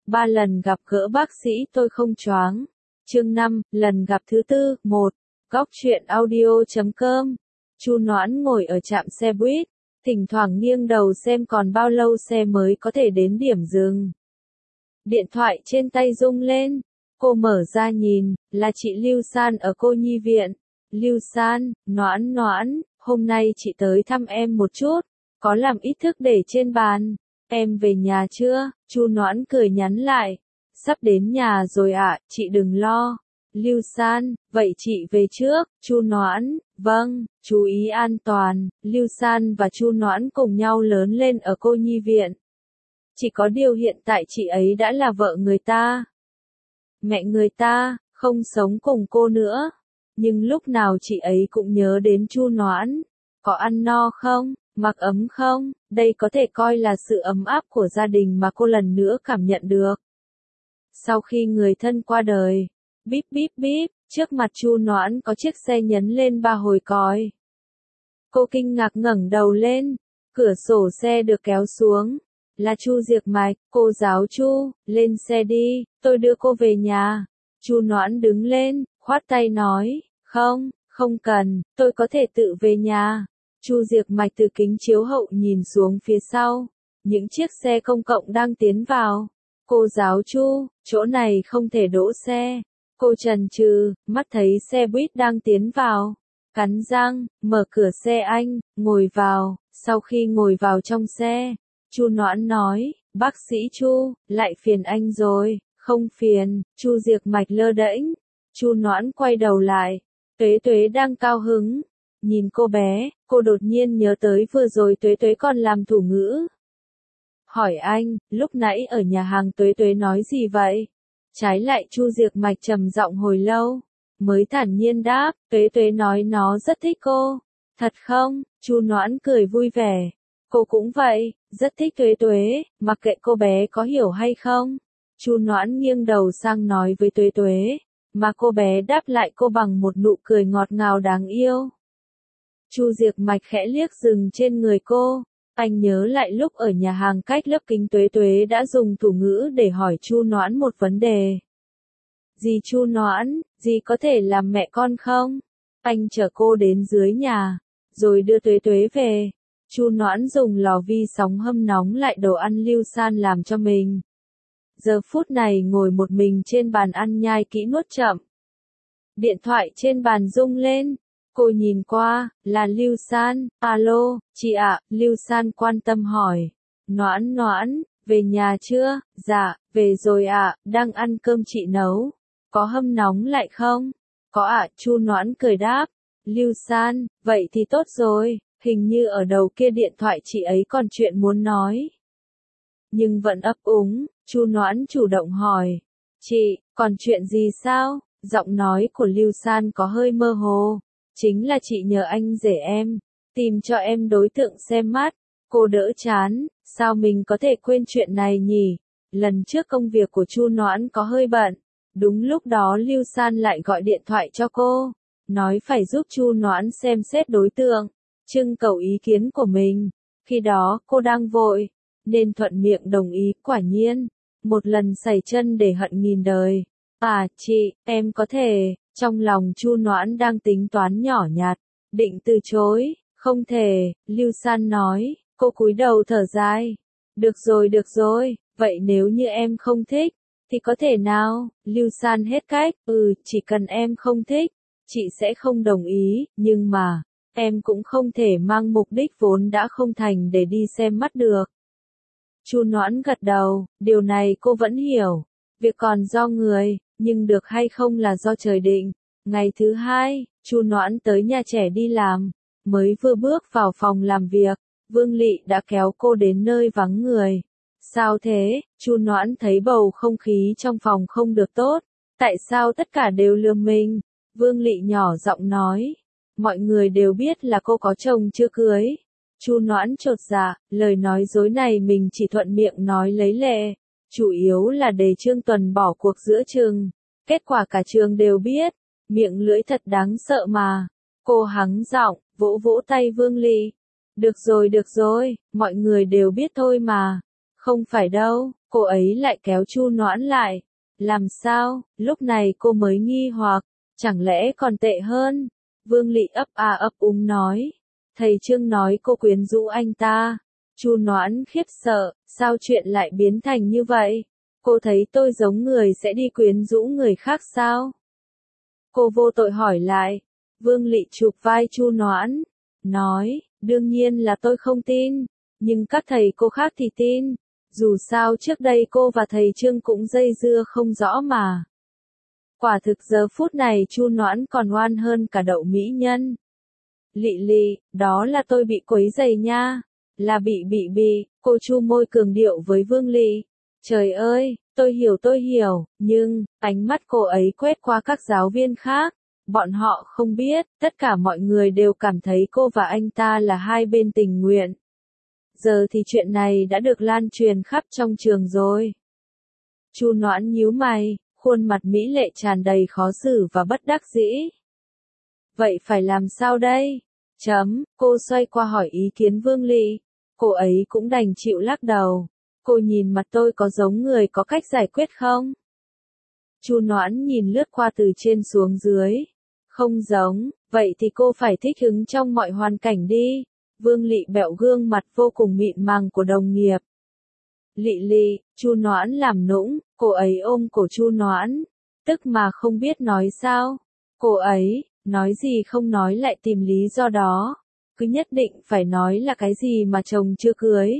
3 lần gặp gỡ bác sĩ tôi không choáng. Chương 5, lần gặp thứ tư. 1. Góc truyện audio.com. Chu Noãn ngồi ở trạm xe buýt, thỉnh thoảng nghiêng đầu xem còn bao lâu xe mới có thể đến điểm dừng. Điện thoại trên tay rung lên, cô mở ra nhìn, là chị Lưu San ở cô nhi viện. Lưu San, Noãn, hôm nay chị tới thăm em một chút, có làm ít thức để trên bàn. Em về nhà chưa? Chu Noãn cười nhắn lại. Sắp đến nhà rồi ạ, chị đừng lo. Lưu San, vậy chị về trước. Chu Noãn, vâng, chú ý an toàn. Lưu San và Chu Noãn cùng nhau lớn lên ở cô nhi viện. Chỉ có điều hiện tại chị ấy đã là vợ người ta. Mẹ người ta, không sống cùng cô nữa. Nhưng lúc nào chị ấy cũng nhớ đến Chu Noãn. Có ăn no không? Mặc ấm không? Đây có thể coi là sự ấm áp của gia đình mà cô lần nữa cảm nhận được. Sau khi người thân qua đời, bíp bíp bíp, trước mặt Chu Noãn có chiếc xe nhấn lên 3 hồi còi. Cô kinh ngạc ngẩng đầu lên, cửa sổ xe được kéo xuống. Là Chu Diệc Mạch. Cô giáo Chu, lên xe đi, tôi đưa cô về nhà. Chu Noãn đứng lên, khoát tay nói, không cần, tôi có thể tự về nhà. Chu Diệc Mạch từ kính chiếu hậu nhìn xuống phía sau, những chiếc xe công cộng đang tiến vào. Cô giáo Chu, chỗ này không thể đỗ xe. Cô chần chừ, mắt thấy xe buýt đang tiến vào. Cắn răng, mở cửa xe anh, ngồi vào. Sau khi ngồi vào trong xe, Chu Noãn nói, bác sĩ Chu, lại phiền anh rồi. Không phiền. Chu Diệc Mạch lơ đễnh. Chu Noãn quay đầu lại. Tuế Tuế đang cao hứng. Nhìn cô bé, cô đột nhiên nhớ tới vừa rồi Tuế Tuế còn làm thủ ngữ. Hỏi anh, lúc nãy ở nhà hàng Tuế Tuế nói gì vậy? Trái lại Chu Diệc Mạch trầm giọng hồi lâu, mới thản nhiên đáp, Tuế Tuế nói nó rất thích cô. Thật không? Chu Noãn cười vui vẻ. Cô cũng vậy, rất thích Tuế Tuế, mặc kệ cô bé có hiểu hay không. Chu Noãn nghiêng đầu sang nói với Tuế Tuế, mà cô bé đáp lại cô bằng một nụ cười ngọt ngào đáng yêu. Chu Diệc Mạch khẽ liếc dừng trên người cô. Anh nhớ lại lúc ở nhà hàng cách lớp kính Tuế Tuế đã dùng thủ ngữ để hỏi Chu Noãn một vấn đề. Dì Chu Noãn, dì có thể làm mẹ con không? Anh chở cô đến dưới nhà, rồi đưa Tuế Tuế về. Chu Noãn dùng lò vi sóng hâm nóng lại đồ ăn Lưu San làm cho mình. Giờ phút này ngồi một mình trên bàn ăn nhai kỹ nuốt chậm. Điện thoại trên bàn rung lên. Cô nhìn qua, là Lưu San. Alo, chị ạ. Lưu San quan tâm hỏi. Noãn, về nhà chưa? Dạ, về rồi ạ, đang ăn cơm chị nấu. Có hâm nóng lại không? Có ạ. Chu Noãn cười đáp. Lưu San, vậy thì tốt rồi, hình như ở đầu kia điện thoại chị ấy còn chuyện muốn nói. Nhưng vẫn ấp úng, Chu Noãn chủ động hỏi. Chị, còn chuyện gì sao? Giọng nói của Lưu San có hơi mơ hồ. Chính là chị nhờ anh rể em, tìm cho em đối tượng xem mắt. Cô đỡ chán, sao mình có thể quên chuyện này nhỉ? Lần trước công việc của Chu Noãn có hơi bận. Đúng lúc đó Lưu San lại gọi điện thoại cho cô, nói phải giúp Chu Noãn xem xét đối tượng, trưng cầu ý kiến của mình. Khi đó cô đang vội, nên thuận miệng đồng ý. Quả nhiên, một lần sẩy chân để hận nghìn đời. À chị, em có thể. Trong lòng Chu Noãn đang tính toán nhỏ nhặt, định từ chối. Không thể. Lưu San nói. Cô cúi đầu thở dài. Được rồi, vậy nếu như em không thích, thì có thể nào? Lưu San hết cách. Chỉ cần em không thích, chị sẽ không đồng ý, nhưng mà, em cũng không thể mang mục đích vốn đã không thành để đi xem mắt được. Chu Noãn gật đầu, điều này cô vẫn hiểu. Việc còn do người, nhưng được hay không là do trời định. Ngày thứ hai, Chu Noãn tới nhà trẻ đi làm, mới vừa bước vào phòng làm việc, Vương Lị đã kéo cô đến nơi vắng người. Sao thế? Chu Noãn thấy bầu không khí trong phòng không được tốt. Tại sao tất cả đều lườm mình? Vương Lị nhỏ giọng nói. Mọi người đều biết là cô có chồng chưa cưới. Chu Noãn chột dạ, lời nói dối này mình chỉ thuận miệng nói lấy lệ. Chủ yếu là để Trương Tuần bỏ cuộc giữa trường. Kết quả cả trường đều biết. Miệng lưỡi thật đáng sợ mà. Cô hắng giọng, vỗ vỗ tay Vương Lị. Được rồi, mọi người đều biết thôi mà. Không phải đâu, cô ấy lại kéo Chu Noãn lại. Làm sao? Lúc này cô mới nghi hoặc, chẳng lẽ còn tệ hơn? Vương Lị ấp a ấp úng nói. Thầy Trương nói cô quyến rũ anh ta. Chu Noãn khiếp sợ, sao chuyện lại biến thành như vậy? Cô thấy tôi giống người sẽ đi quyến rũ người khác sao? Cô vô tội hỏi lại. Vương Lị chụp vai Chu Noãn, nói, đương nhiên là tôi không tin, nhưng các thầy cô khác thì tin. Dù sao trước đây cô và thầy Trương cũng dây dưa không rõ mà. Quả thực giờ phút này Chu Noãn còn oan hơn cả đậu mỹ nhân. Lị Lị, đó là tôi bị quấy rầy nha. Là bị, cô chu môi cường điệu với Vương Lị. Trời ơi, tôi hiểu, nhưng, ánh mắt cô ấy quét qua các giáo viên khác. Bọn họ không biết, tất cả mọi người đều cảm thấy cô và anh ta là hai bên tình nguyện. Giờ thì chuyện này đã được lan truyền khắp trong trường rồi. Chu Noãn nhíu mày, khuôn mặt mỹ lệ tràn đầy khó xử và bất đắc dĩ. Vậy phải làm sao đây? Cô xoay qua hỏi ý kiến Vương Lị. Cô ấy cũng đành chịu lắc đầu. Cô nhìn mặt tôi có giống người có cách giải quyết không? Chu Noãn nhìn lướt qua từ trên xuống dưới. Không giống, vậy thì cô phải thích ứng trong mọi hoàn cảnh đi. Vương Lị bẹo gương mặt vô cùng mịn màng của đồng nghiệp. Lị Lị, Chu Noãn làm nũng, cô ấy ôm cổ Chu Noãn, tức mà không biết nói sao. Cô ấy, nói gì không nói lại tìm lý do đó, cứ nhất định phải nói là cái gì mà chồng chưa cưới.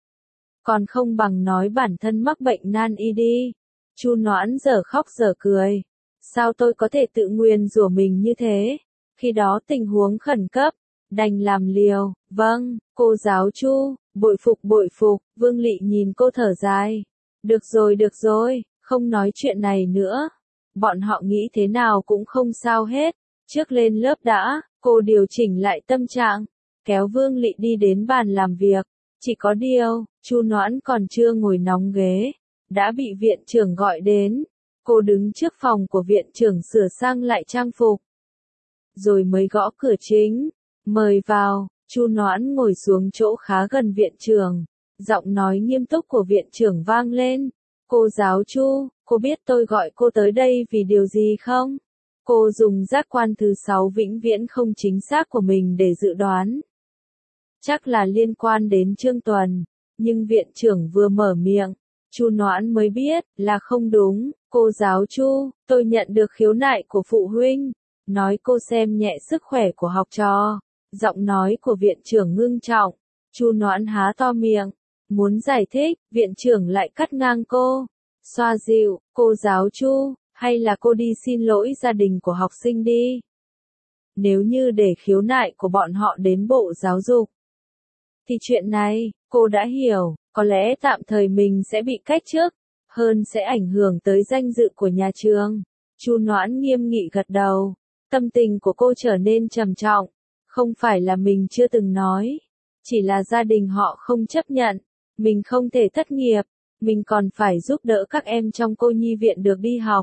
Còn không bằng nói bản thân mắc bệnh nan y đi. Chu Noãn dở khóc dở cười. Sao tôi có thể tự nguyền rủa mình như thế? Khi đó tình huống khẩn cấp, đành làm liều. Vâng, cô giáo Chu, bội phục, Vương Lị nhìn cô thở dài. Được rồi, không nói chuyện này nữa. Bọn họ nghĩ thế nào cũng không sao hết. Trước lên lớp đã, cô điều chỉnh lại tâm trạng, kéo Vương Lị đi đến bàn làm việc. Chỉ có điều, Chu Noãn còn chưa ngồi nóng ghế, đã bị viện trưởng gọi đến. Cô đứng trước phòng của viện trưởng sửa sang lại trang phục, rồi mới gõ cửa chính. Mời vào. Chu Noãn ngồi xuống chỗ khá gần viện trưởng. Giọng nói nghiêm túc của viện trưởng vang lên. Cô giáo Chu, cô biết tôi gọi cô tới đây vì điều gì không? Cô dùng giác quan thứ 6 vĩnh viễn không chính xác của mình để dự đoán. Chắc là liên quan đến Trương Tuần. Nhưng viện trưởng vừa mở miệng, Chu Noãn mới biết là không đúng. Cô giáo Chu, tôi nhận được khiếu nại của phụ huynh, nói cô xem nhẹ sức khỏe của học trò. Giọng nói của viện trưởng ngưng trọng. Chu Noãn há to miệng, muốn giải thích, viện trưởng lại cắt ngang cô. Xoa dịu, cô giáo Chu, hay là cô đi xin lỗi gia đình của học sinh đi. Nếu như để khiếu nại của bọn họ đến Bộ Giáo dục, thì chuyện này, cô đã hiểu, có lẽ tạm thời mình sẽ bị cách chức, hơn sẽ ảnh hưởng tới danh dự của nhà trường. Chu Noãn nghiêm nghị gật đầu, tâm tình của cô trở nên trầm trọng. Không phải là mình chưa từng nói, chỉ là gia đình họ không chấp nhận, mình không thể thất nghiệp, mình còn phải giúp đỡ các em trong cô nhi viện được đi học.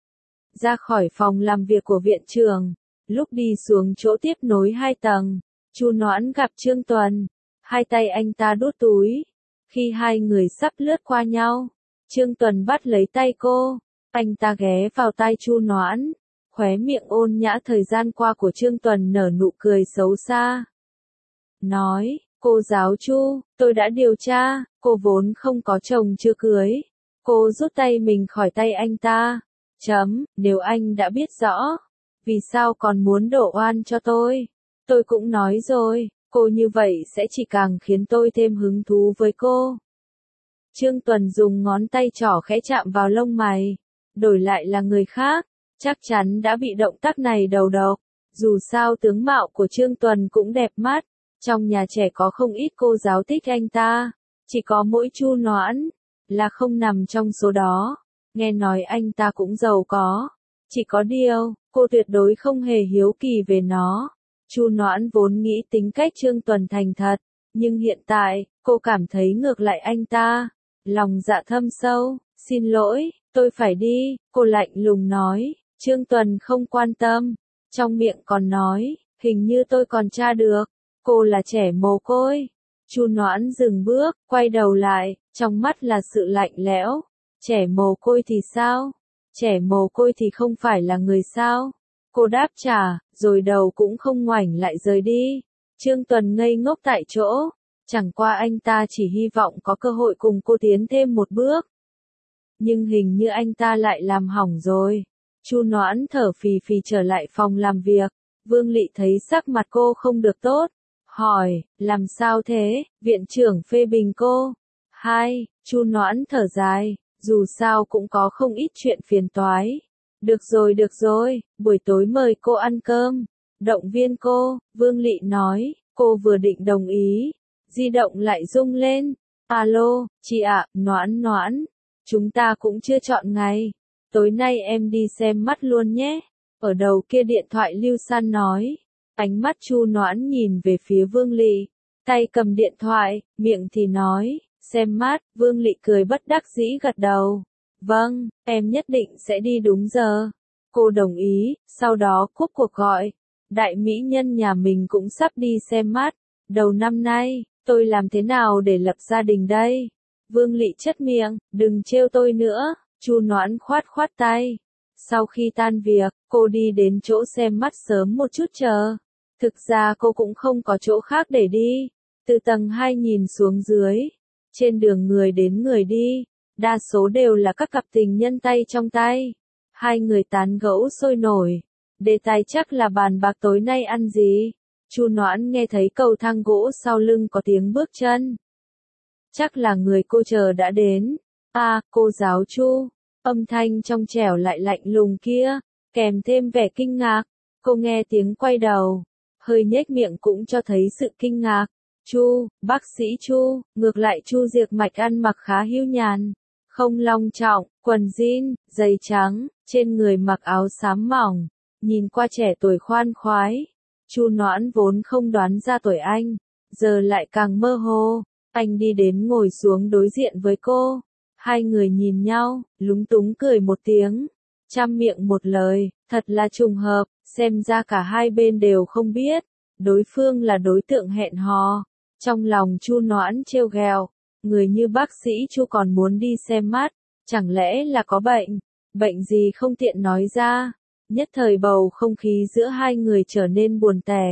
Ra khỏi phòng làm việc của viện trưởng, lúc đi xuống chỗ tiếp nối 2 tầng, Chu Noãn gặp Trương Tuần, hai tay anh ta đút túi. Khi hai người sắp lướt qua nhau, Trương Tuần bắt lấy tay cô, anh ta ghé vào tai Chu Noãn. Khóe miệng ôn nhã thời gian qua của Trương Tuần nở nụ cười xấu xa. Nói, cô giáo Chu, tôi đã điều tra, cô vốn không có chồng chưa cưới. Cô rút tay mình khỏi tay anh ta. Nếu anh đã biết rõ, vì sao còn muốn đổ oan cho tôi? Tôi cũng nói rồi, cô như vậy sẽ chỉ càng khiến tôi thêm hứng thú với cô. Trương Tuần dùng ngón tay trỏ khẽ chạm vào lông mày. Đổi lại là người khác, chắc chắn đã bị động tác này đầu độc. Dù sao tướng mạo của Trương Tuần cũng đẹp mắt, trong nhà trẻ có không ít cô giáo thích anh ta, chỉ có mỗi Chu Noãn là không nằm trong số đó. Nghe nói anh ta cũng giàu có, chỉ có điều, cô tuyệt đối không hề hiếu kỳ về nó. Chu Noãn vốn nghĩ tính cách Trương Tuần thành thật, nhưng hiện tại, cô cảm thấy ngược lại anh ta, lòng dạ thâm sâu. Xin lỗi, tôi phải đi, cô lạnh lùng nói. Trương Tuần không quan tâm, trong miệng còn nói, hình như tôi còn tra được, cô là trẻ mồ côi. Chu Noãn dừng bước, quay đầu lại, trong mắt là sự lạnh lẽo. Trẻ mồ côi thì sao? Trẻ mồ côi thì không phải là người sao? Cô đáp trả, rồi đầu cũng không ngoảnh lại rời đi. Trương Tuần ngây ngốc tại chỗ. Chẳng qua anh ta chỉ hy vọng có cơ hội cùng cô tiến thêm một bước. Nhưng hình như anh ta lại làm hỏng rồi. Chu Noãn thở phì phì trở lại phòng làm việc. Vương Lị thấy sắc mặt cô không được tốt. Hỏi, làm sao thế? Viện trưởng phê bình cô. Hai, Chu Noãn thở dài. Dù sao cũng có không ít chuyện phiền toái. Được rồi, buổi tối mời cô ăn cơm. Động viên cô, Vương Lị nói. Cô vừa định đồng ý. Di động lại rung lên. Alo, chị ạ, Noãn. Chúng ta cũng chưa chọn ngày. Tối nay em đi xem mắt luôn nhé. Ở đầu kia điện thoại Lưu San nói. Ánh mắt Chu Noãn nhìn về phía Vương Lị. Tay cầm điện thoại, miệng thì nói. Xem mắt, Vương Lị cười bất đắc dĩ gật đầu. Vâng, em nhất định sẽ đi đúng giờ. Cô đồng ý, sau đó cúp cuộc gọi. Đại mỹ nhân nhà mình cũng sắp đi xem mắt. Đầu năm nay, tôi làm thế nào để lập gia đình đây? Vương Lị chất miệng, đừng trêu tôi nữa. Chu Noãn khoát tay. Sau khi tan việc, cô đi đến chỗ xem mắt sớm một chút chờ. Thực ra cô cũng không có chỗ khác để đi. Từ tầng 2 nhìn xuống dưới. Trên đường người đến người đi. Đa số đều là các cặp tình nhân tay trong tay. Hai người tán gẫu sôi nổi. Đề tài chắc là bàn bạc tối nay ăn gì. Chu Noãn nghe thấy cầu thang gỗ sau lưng có tiếng bước chân. Chắc là người cô chờ đã đến. Cô giáo Chu. Âm thanh trong trẻo lại lạnh lùng kia, kèm thêm vẻ kinh ngạc. Cô nghe tiếng quay đầu, hơi nhếch miệng cũng cho thấy sự kinh ngạc. Chu, bác sĩ Chu, ngược lại Chu Diệc Mạch ăn mặc khá hiu nhàn. Không long trọng, quần jean, giày trắng, trên người mặc áo xám mỏng, nhìn qua trẻ tuổi khoan khoái. Chu Noãn vốn không đoán ra tuổi anh, giờ lại càng mơ hồ. Anh đi đến ngồi xuống đối diện với cô. Hai người nhìn nhau, lúng túng cười một tiếng. Trăm miệng một lời, thật là trùng hợp, xem ra cả hai bên đều không biết. Đối phương là đối tượng hẹn hò. Trong lòng Chu Noãn trêu ghẹo, người như bác sĩ Chu còn muốn đi xem mắt, chẳng lẽ là có bệnh? Bệnh gì không tiện nói ra. Nhất thời bầu không khí giữa hai người trở nên buồn tẻ.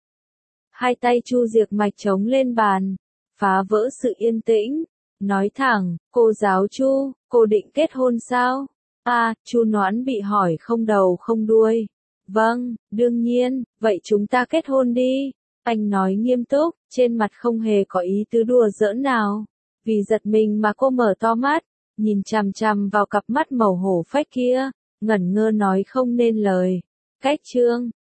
Hai tay Chu Diệc Mạch chống lên bàn, phá vỡ sự yên tĩnh. Nói thẳng, cô giáo Chu, cô định kết hôn sao? Chu Noãn bị hỏi không đầu không đuôi. Vâng, đương nhiên, vậy chúng ta kết hôn đi. Anh nói nghiêm túc, trên mặt không hề có ý tứ đùa giỡn nào. Vì giật mình mà cô mở to mắt, nhìn chằm chằm vào cặp mắt màu hổ phách kia, ngẩn ngơ nói không nên lời. Cách Trương,